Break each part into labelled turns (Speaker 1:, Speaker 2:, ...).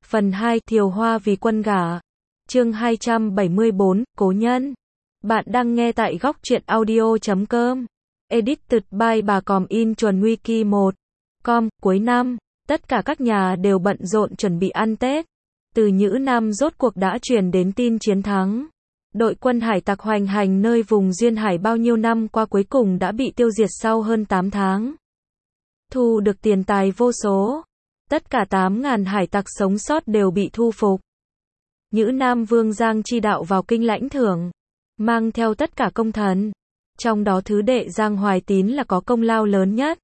Speaker 1: Phần 2 Thiều Hoa vì quân gả. Chương 274, Cố nhân. Bạn đang nghe tại góc truyện audio.com. Edited by bà Còm in chuẩn wiki 1. Cuối năm, tất cả các nhà đều bận rộn chuẩn bị ăn Tết. Từ Nhữ Nam rốt cuộc đã truyền đến tin chiến thắng. Đội quân hải tặc hoành hành nơi vùng duyên hải bao nhiêu năm qua cuối cùng đã bị tiêu diệt sau hơn 8 tháng. Thu được tiền tài vô số. Tất cả 8.000 hải tặc sống sót đều bị thu phục. Nhữ Nam Vương Giang Chi Đạo vào kinh lãnh thưởng, mang theo tất cả công thần. Trong đó thứ đệ Giang Hoài Tín là có công lao lớn nhất.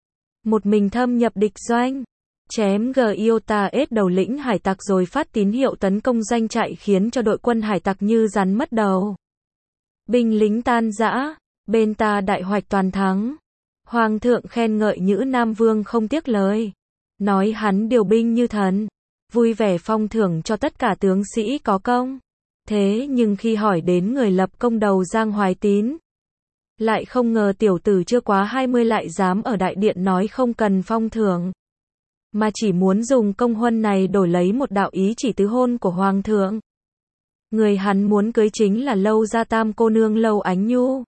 Speaker 1: Một mình thâm nhập địch doanh, chém Giota ết đầu lĩnh hải tặc rồi phát tín hiệu tấn công doanh trại khiến cho đội quân hải tặc như rắn mất đầu. Binh lính tan rã, bên ta đại hoạch toàn thắng. Hoàng thượng khen ngợi Nhữ Nam Vương không tiếc lời, nói hắn điều binh như thần, vui vẻ phong thưởng cho tất cả tướng sĩ có công. Thế nhưng khi hỏi đến người lập công đầu Giang Hoài Tín, lại không ngờ tiểu tử chưa quá 20 lại dám ở đại điện nói không cần phong thưởng, mà chỉ muốn dùng công huân này đổi lấy một đạo ý chỉ tứ hôn của Hoàng thượng. Người hắn muốn cưới chính là Lâu gia tam cô nương Lâu Ánh Nhu.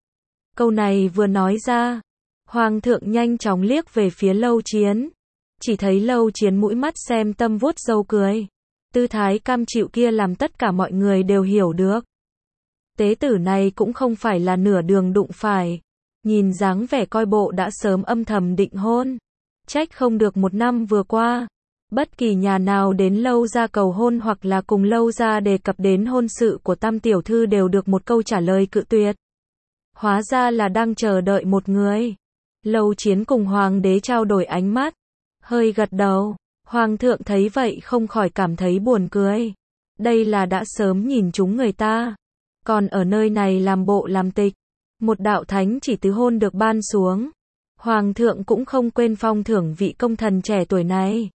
Speaker 1: Câu này vừa nói ra, Hoàng thượng nhanh chóng liếc về phía Lâu Chiến. Chỉ thấy Lâu Chiến mũi mắt xem tâm vuốt râu cười. Tư thái cam chịu kia làm tất cả mọi người đều hiểu được. Tế tử này cũng không phải là nửa đường đụng phải. Nhìn dáng vẻ coi bộ đã sớm âm thầm định hôn. Trách không được một năm vừa qua, bất kỳ nhà nào đến Lâu gia cầu hôn hoặc là cùng Lâu gia đề cập đến hôn sự của tam tiểu thư đều được một câu trả lời cự tuyệt. Hóa ra là đang chờ đợi một người. Lâu Chiến cùng Hoàng đế trao đổi ánh mắt, hơi gật đầu. Hoàng thượng thấy vậy không khỏi cảm thấy buồn cười. Đây là đã sớm nhìn chúng người ta, còn ở nơi này làm bộ làm tịch. Một đạo thánh chỉ tứ hôn được ban xuống, Hoàng thượng cũng không quên phong thưởng vị công thần trẻ tuổi này.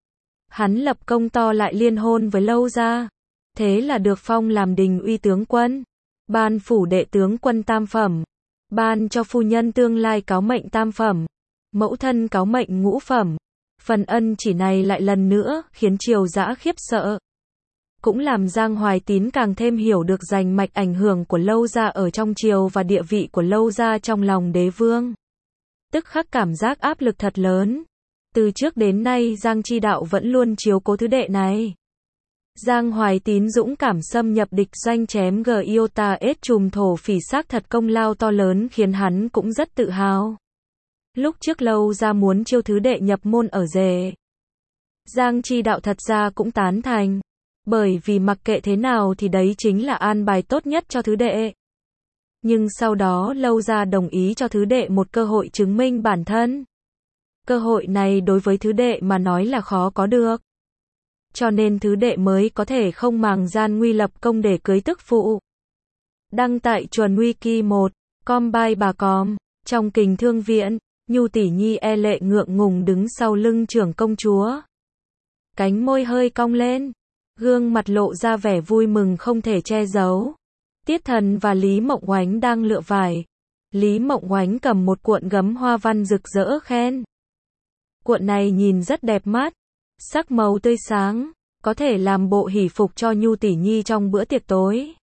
Speaker 1: Hắn lập công to lại liên hôn với Lâu gia, thế là được phong làm đình uy tướng quân, ban phủ đệ tướng quân tam phẩm, ban cho phu nhân tương lai cáo mệnh tam phẩm, mẫu thân cáo mệnh ngũ phẩm. Phần ân chỉ này lại lần nữa khiến triều dã khiếp sợ, cũng làm Giang Hoài Tín càng thêm hiểu được rành mạch ảnh hưởng của Lâu gia ở trong triều và địa vị của Lâu gia trong lòng đế vương. Tức khắc cảm giác áp lực thật lớn. Từ trước đến nay Giang Chi Đạo vẫn luôn chiếu cố thứ đệ này. Giang Hoài Tín dũng cảm xâm nhập địch doanh chém Giota ết trùm thổ phỉ xác thật công lao to lớn khiến hắn cũng rất tự hào. Lúc trước Lâu gia muốn chiêu thứ đệ nhập môn ở rể, Giang Chi Đạo thật ra cũng tán thành, bởi vì mặc kệ thế nào thì đấy chính là an bài tốt nhất cho thứ đệ. Nhưng sau đó Lâu gia đồng ý cho thứ đệ một cơ hội chứng minh bản thân. Cơ hội này đối với thứ đệ mà nói là khó có được. Cho nên thứ đệ mới có thể không màng gian nguy lập công để cưới tức phụ. Đăng tại chuẩn wiki 1. By bà Còm. Trong Kình Thương Viện, Nhu tỷ nhi e lệ ngượng ngùng đứng sau lưng trưởng công chúa. Cánh môi hơi cong lên, gương mặt lộ ra vẻ vui mừng không thể che giấu. Tiết Thần và Lý Mộng Oánh đang lựa vải. Lý Mộng Oánh cầm một cuộn gấm hoa văn rực rỡ khen. Cuộn này nhìn rất đẹp mắt, sắc màu tươi sáng, có thể làm bộ hỷ phục cho Nhu tỷ nhi trong bữa tiệc tối.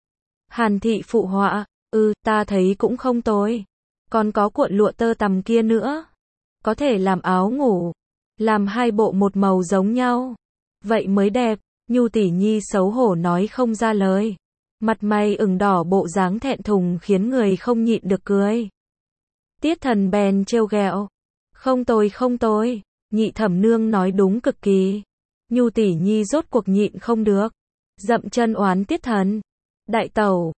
Speaker 1: Hàn Thị phụ họa, ta thấy cũng không tồi. Còn có cuộn lụa tơ tằm kia nữa, có thể làm áo ngủ, làm hai bộ một màu giống nhau, vậy mới đẹp. Nhu tỷ nhi xấu hổ nói không ra lời, mặt mày ửng đỏ bộ dáng thẹn thùng khiến người không nhịn được cười. Tiết Thần bèn trêu ghẹo, không tồi, Nhị thẩm nương nói đúng cực kỳ. Nhu tỷ nhi rốt cuộc nhịn không được, dậm chân oán Tiết Thần, đại tẩu,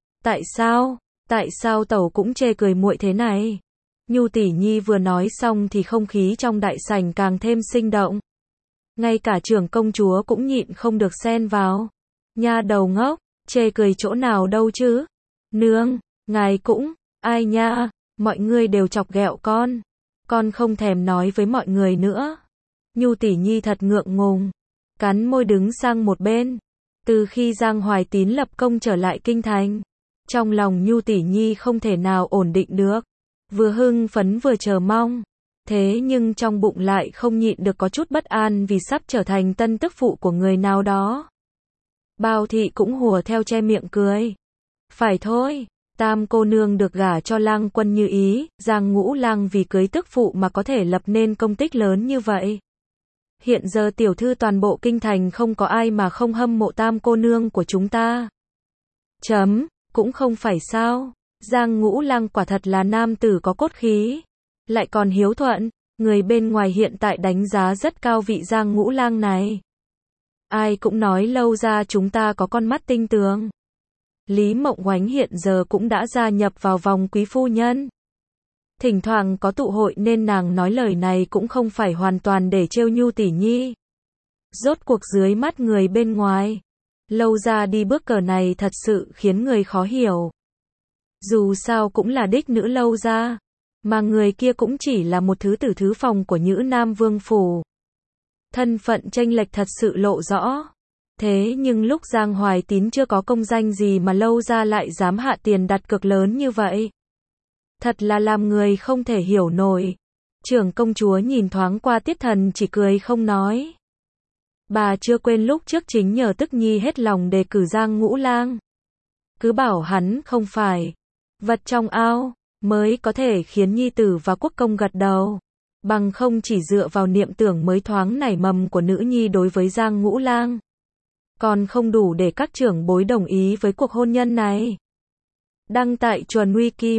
Speaker 1: tại sao tẩu cũng chê cười muội thế này? Nhu tỷ nhi vừa nói xong thì không khí trong đại sảnh càng thêm sinh động. Ngay cả trưởng công chúa cũng nhịn không được xen vào. Nha đầu ngốc, chê cười chỗ nào đâu chứ? Nương, ngài cũng, ai nha, mọi người đều chọc ghẹo con không thèm nói với mọi người nữa. Nhu tỷ nhi thật ngượng ngùng, cắn môi đứng sang một bên. Từ khi Giang Hoài Tín lập công trở lại kinh thành, trong lòng Nhu tỷ nhi không thể nào ổn định được, vừa hưng phấn vừa chờ mong. Thế nhưng trong bụng lại không nhịn được có chút bất an vì sắp trở thành tân tức phụ của người nào đó. Bao Thị cũng hùa theo che miệng cười. Phải thôi, Tam cô nương được gả cho Lang Quân như ý, Giang Ngũ Lang vì cưới tức phụ mà có thể lập nên công tích lớn như vậy. Hiện giờ tiểu thư toàn bộ kinh thành không có ai mà không hâm mộ Tam cô nương của chúng ta. Cũng không phải sao, Giang Ngũ Lang quả thật là nam tử có cốt khí, lại còn hiếu thuận, người bên ngoài hiện tại đánh giá rất cao vị Giang Ngũ Lang này. Ai cũng nói Lâu gia chúng ta có con mắt tinh tường. Lý Mộng Oánh hiện giờ cũng đã gia nhập vào vòng quý phu nhân. Thỉnh thoảng có tụ hội nên nàng nói lời này cũng không phải hoàn toàn để trêu Nhu tỷ nhi. Rốt cuộc dưới mắt người bên ngoài, Lâu gia đi bước cờ này thật sự khiến người khó hiểu. Dù sao cũng là đích nữ Lâu gia, mà người kia cũng chỉ là một thứ tử thứ phòng của Nhữ Nam Vương phủ. Thân phận chênh lệch thật sự lộ rõ. Thế nhưng lúc Giang Hoài Tín chưa có công danh gì mà Lâu gia lại dám hạ tiền đặt cược lớn như vậy. Thật là làm người không thể hiểu nổi. Trưởng công chúa nhìn thoáng qua Tiết Thần chỉ cười không nói. Bà chưa quên lúc trước chính nhờ Tức Nhi hết lòng đề cử Giang Ngũ Lang. Cứ bảo hắn không phải vật trong ao mới có thể khiến nhi tử và quốc công gật đầu. Bằng không chỉ dựa vào niệm tưởng mới thoáng nảy mầm của nữ nhi đối với Giang Ngũ Lang, còn không đủ để các trưởng bối đồng ý với cuộc hôn nhân này. Đăng tại Chuẩn Wiki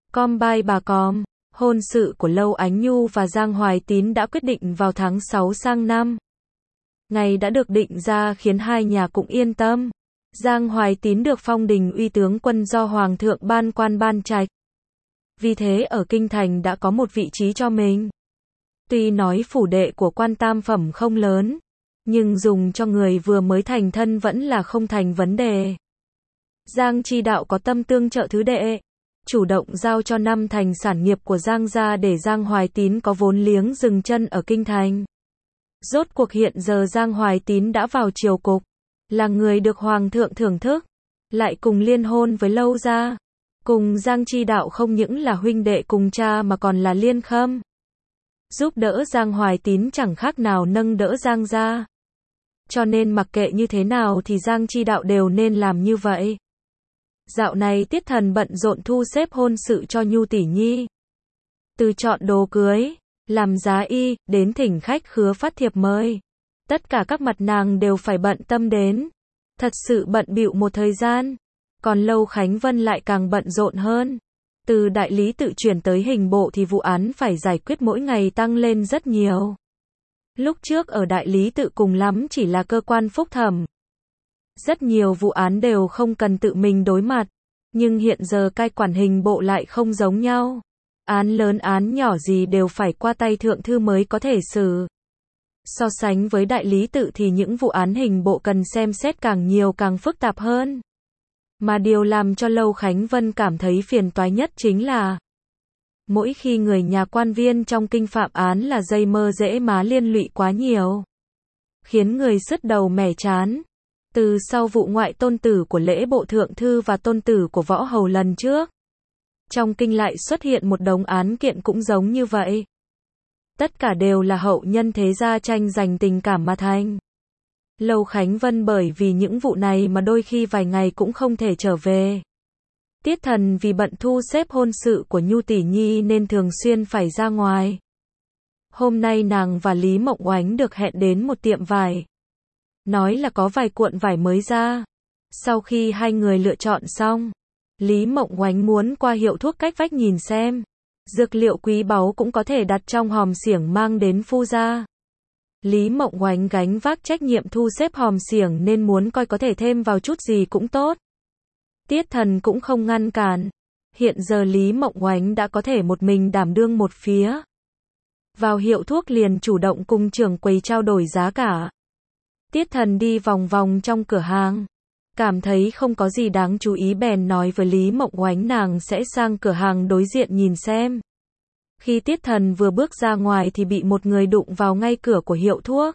Speaker 1: 1.com, hôn sự của Lâu Ánh Nhu và Giang Hoài Tín đã quyết định vào tháng 6 sang năm. Ngày đã được định ra khiến hai nhà cũng yên tâm. Giang Hoài Tín được phong đình uy tướng quân do Hoàng thượng ban quan ban trạch. Vì thế ở Kinh Thành đã có một vị trí cho mình. Tuy nói phủ đệ của quan tam phẩm không lớn, nhưng dùng cho người vừa mới thành thân vẫn là không thành vấn đề. Giang Chi Đạo có tâm tương trợ thứ đệ, chủ động giao cho 5 thành sản nghiệp của Giang gia để Giang Hoài Tín có vốn liếng dừng chân ở Kinh Thành. Rốt cuộc hiện giờ Giang Hoài Tín đã vào triều cục, là người được Hoàng thượng thưởng thức, lại cùng liên hôn với Lâu gia. Cùng Giang Chi Đạo không những là huynh đệ cùng cha mà còn là liên khâm. Giúp đỡ Giang Hoài Tín chẳng khác nào nâng đỡ Giang gia. Cho nên mặc kệ như thế nào thì Giang Chi Đạo đều nên làm như vậy. Dạo này Tiết Thần bận rộn thu xếp hôn sự cho Nhu tỷ nhi. Từ chọn đồ cưới, làm giá y, đến thỉnh khách khứa phát thiệp mời. Tất cả các mặt nàng đều phải bận tâm đến. Thật sự bận bịu một thời gian. Còn Lâu Khánh Vân lại càng bận rộn hơn. Từ đại lý tự chuyển tới hình bộ thì vụ án phải giải quyết mỗi ngày tăng lên rất nhiều. Lúc trước ở đại lý tự cùng lắm chỉ là cơ quan phúc thẩm. Rất nhiều vụ án đều không cần tự mình đối mặt. Nhưng hiện giờ cai quản hình bộ lại không giống nhau. Án lớn án nhỏ gì đều phải qua tay thượng thư mới có thể xử. So sánh với đại lý tự thì những vụ án hình bộ cần xem xét càng nhiều càng phức tạp hơn. Mà điều làm cho Lâu Khánh Vân cảm thấy phiền toái nhất chính là mỗi khi người nhà quan viên trong kinh phạm án là dây mơ rễ má liên lụy quá nhiều, khiến người sứt đầu mẻ chán. Từ sau vụ ngoại tôn tử của lễ bộ thượng thư và tôn tử của võ hầu lần trước, trong kinh lại xuất hiện một đống án kiện cũng giống như vậy. Tất cả đều là hậu nhân thế gia tranh giành tình cảm mà thành. Lâu Khánh Vân bởi vì những vụ này mà đôi khi vài ngày cũng không thể trở về. Tiết Thần vì bận thu xếp hôn sự của Nhu tỷ nhi nên thường xuyên phải ra ngoài. Hôm nay nàng và Lý Mộng Oánh được hẹn đến một tiệm vải. Nói là có vài cuộn vải mới ra. Sau khi hai người lựa chọn xong, Lý Mộng Oánh muốn qua hiệu thuốc cách vách nhìn xem. Dược liệu quý báu cũng có thể đặt trong hòm xiểng mang đến phu gia. Lý Mộng Oánh gánh vác trách nhiệm thu xếp hòm xiểng nên muốn coi có thể thêm vào chút gì cũng tốt. Tiết Thần cũng không ngăn cản. Hiện giờ Lý Mộng Oánh đã có thể một mình đảm đương một phía. Vào hiệu thuốc liền chủ động cùng trưởng quầy trao đổi giá cả. Tiết Thần đi vòng vòng trong cửa hàng, cảm thấy không có gì đáng chú ý bèn nói với Lý Mộng Oánh nàng sẽ sang cửa hàng đối diện nhìn xem. Khi Tiết Thần vừa bước ra ngoài thì bị một người đụng vào ngay cửa của hiệu thuốc.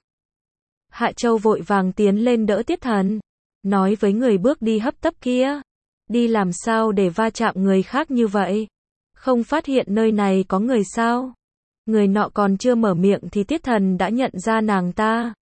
Speaker 1: Hạ Châu vội vàng tiến lên đỡ Tiết Thần, nói với người bước đi hấp tấp kia, đi làm sao để va chạm người khác như vậy? Không phát hiện nơi này có người sao? Người nọ còn chưa mở miệng thì Tiết Thần đã nhận ra nàng ta.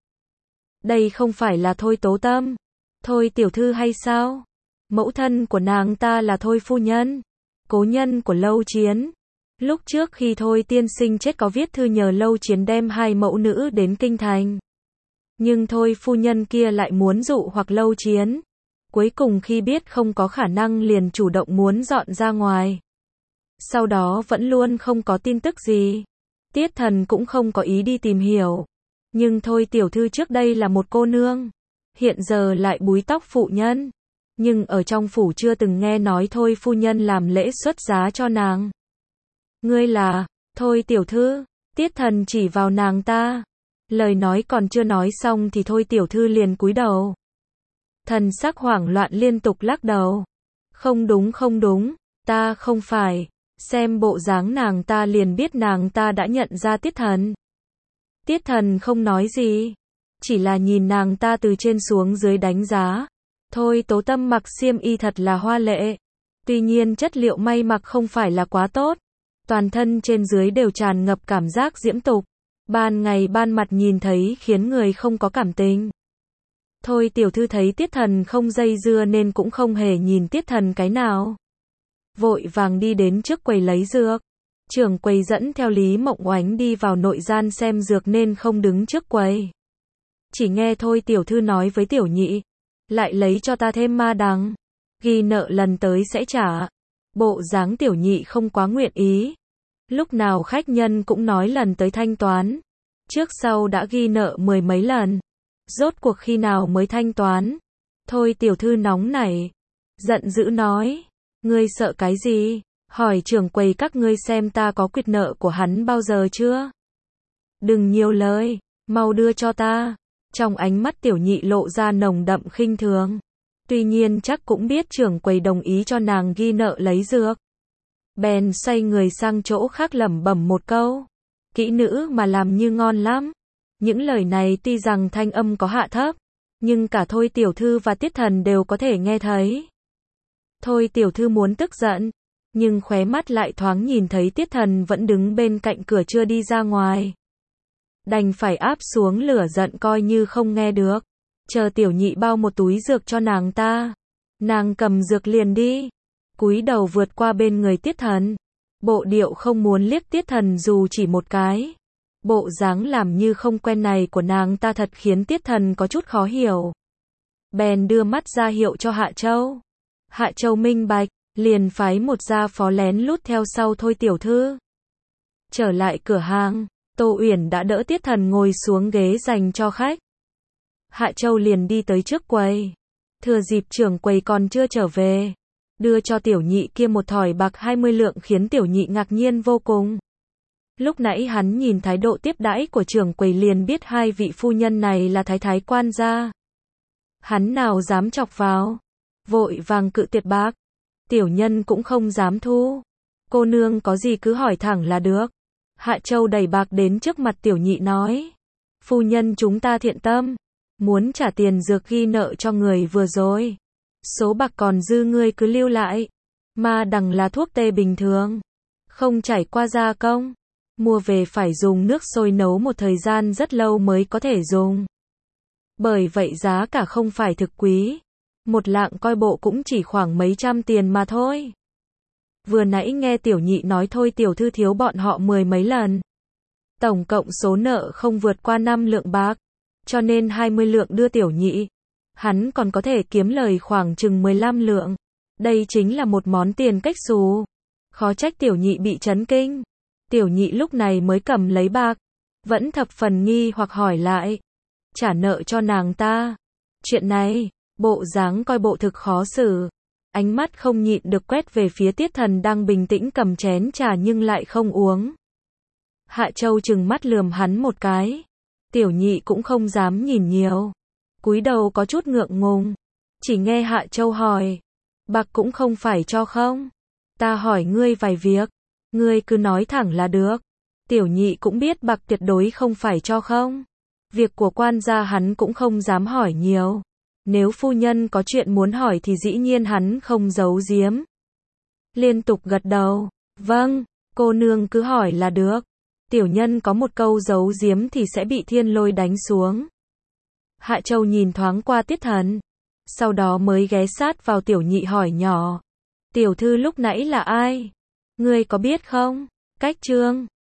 Speaker 1: Đây không phải là Thôi Tố Tâm, Thôi tiểu thư hay sao? Mẫu thân của nàng ta là Thôi phu nhân, cố nhân của Lâu Chiến. Lúc trước khi Thôi tiên sinh chết có viết thư nhờ Lâu Chiến đem hai mẫu nữ đến kinh thành. Nhưng Thôi phu nhân kia lại muốn dụ hoặc Lâu Chiến. Cuối cùng khi biết không có khả năng liền chủ động muốn dọn ra ngoài. Sau đó vẫn luôn không có tin tức gì. Tiết Thần cũng không có ý đi tìm hiểu. Nhưng Thôi tiểu thư trước đây là một cô nương, hiện giờ lại búi tóc phụ nhân. Nhưng ở trong phủ chưa từng nghe nói Thôi phu nhân làm lễ xuất giá cho nàng. Ngươi là Thôi tiểu thư? Tiết Thần chỉ vào nàng ta. Lời nói còn chưa nói xong thì Thôi tiểu thư liền cúi đầu. Thần sắc hoảng loạn liên tục lắc đầu. Không đúng không đúng, ta không phải. Xem bộ dáng nàng ta liền biết nàng ta đã nhận ra Tiết Thần. Tiết Thần không nói gì, chỉ là nhìn nàng ta từ trên xuống dưới đánh giá. Thôi Tố Tâm mặc xiêm y thật là hoa lệ. Tuy nhiên chất liệu may mặc không phải là quá tốt. Toàn thân trên dưới đều tràn ngập cảm giác diễm tục. Ban ngày ban mặt nhìn thấy khiến người không có cảm tình. Thôi tiểu thư thấy Tiết Thần không dây dưa nên cũng không hề nhìn Tiết Thần cái nào. Vội vàng đi đến trước quầy lấy dược. Trưởng quầy dẫn theo Lý Mộng Oánh đi vào nội gian xem dược nên không đứng trước quầy. Chỉ nghe Thôi tiểu thư nói với Tiểu Nhị, lại lấy cho ta thêm ma đằng, ghi nợ lần tới sẽ trả. Bộ dáng Tiểu Nhị không quá nguyện ý. Lúc nào khách nhân cũng nói lần tới thanh toán. Trước sau đã ghi nợ 10 mấy lần. Rốt cuộc khi nào mới thanh toán? Thôi tiểu thư nóng nảy, giận dữ nói, ngươi sợ cái gì? Hỏi trưởng quầy các ngươi xem ta có quyệt nợ của hắn bao giờ chưa? Đừng nhiều lời, mau đưa cho ta. Trong ánh mắt Tiểu Nhị lộ ra nồng đậm khinh thường. Tuy nhiên chắc cũng biết trưởng quầy đồng ý cho nàng ghi nợ lấy dược. Bèn xoay người sang chỗ khác lẩm bẩm một câu. Kỹ nữ mà làm như ngon lắm. Những lời này tuy rằng thanh âm có hạ thấp, nhưng cả Thôi tiểu thư và Tiết Thần đều có thể nghe thấy. Thôi tiểu thư muốn tức giận, nhưng khóe mắt lại thoáng nhìn thấy Tiết Thần vẫn đứng bên cạnh cửa chưa đi ra ngoài. Đành phải áp xuống lửa giận coi như không nghe được. Chờ Tiểu Nhị bao một túi dược cho nàng ta. Nàng cầm dược liền đi. Cúi đầu vượt qua bên người Tiết Thần. Bộ điệu không muốn liếc Tiết Thần dù chỉ một cái. Bộ dáng làm như không quen này của nàng ta thật khiến Tiết Thần có chút khó hiểu. Bèn đưa mắt ra hiệu cho Hạ Châu. Hạ Châu minh bạch, liền phái một gia phó lén lút theo sau Thôi tiểu thư. Trở lại cửa hàng, Tô Uyển đã đỡ Tiết Thần ngồi xuống ghế dành cho khách. Hạ Châu liền đi tới trước quầy. Thừa dịp trưởng quầy còn chưa trở về, đưa cho Tiểu Nhị kia một thỏi bạc 20 lượng khiến Tiểu Nhị ngạc nhiên vô cùng. Lúc nãy hắn nhìn thái độ tiếp đãi của trưởng quầy liền biết hai vị phu nhân này là thái quan gia. Hắn nào dám chọc vào, vội vàng cự tuyệt bạc. Tiểu nhân cũng không dám thu. Cô nương có gì cứ hỏi thẳng là được. Hạ Châu đẩy bạc đến trước mặt Tiểu Nhị nói. Phu nhân chúng ta thiện tâm, muốn trả tiền dược ghi nợ cho người vừa rồi. Số bạc còn dư ngươi cứ lưu lại. Ma đằng là thuốc tê bình thường, không trải qua gia công. Mua về phải dùng nước sôi nấu một thời gian rất lâu mới có thể dùng. Bởi vậy giá cả không phải thực quý. Một lạng coi bộ cũng chỉ khoảng mấy trăm tiền mà thôi. Vừa nãy nghe Tiểu Nhị nói Thôi tiểu thư thiếu bọn họ 10 mấy lần. Tổng cộng số nợ không vượt qua 5 lượng bạc. Cho nên 20 lượng đưa Tiểu Nhị. Hắn còn có thể kiếm lời khoảng chừng 15 lượng. Đây chính là một món tiền cách xù. Khó trách Tiểu Nhị bị chấn kinh. Tiểu Nhị lúc này mới cầm lấy bạc. Vẫn thập phần nghi hoặc hỏi lại. Trả nợ cho nàng ta. Chuyện này, bộ dáng coi bộ thực khó xử. Ánh mắt không nhịn được quét về phía Tiết Thần đang bình tĩnh cầm chén trà nhưng lại không uống. Hạ Châu trừng mắt lườm hắn một cái. Tiểu Nhị cũng không dám nhìn nhiều. Cúi đầu có chút ngượng ngùng. Chỉ nghe Hạ Châu hỏi. Bạc cũng không phải cho không? Ta hỏi ngươi vài việc. Ngươi cứ nói thẳng là được. Tiểu Nhị cũng biết bạc tuyệt đối không phải cho không. Việc của quan gia hắn cũng không dám hỏi nhiều. Nếu phu nhân có chuyện muốn hỏi thì dĩ nhiên hắn không giấu giếm. Liên tục gật đầu. Vâng, cô nương cứ hỏi là được. Tiểu nhân có một câu giấu giếm thì sẽ bị thiên lôi đánh xuống. Hạ Châu nhìn thoáng qua Tiết Thần, sau đó mới ghé sát vào Tiểu Nhị hỏi nhỏ. Tiểu thư lúc nãy là ai? Ngươi có biết không? Cách Trương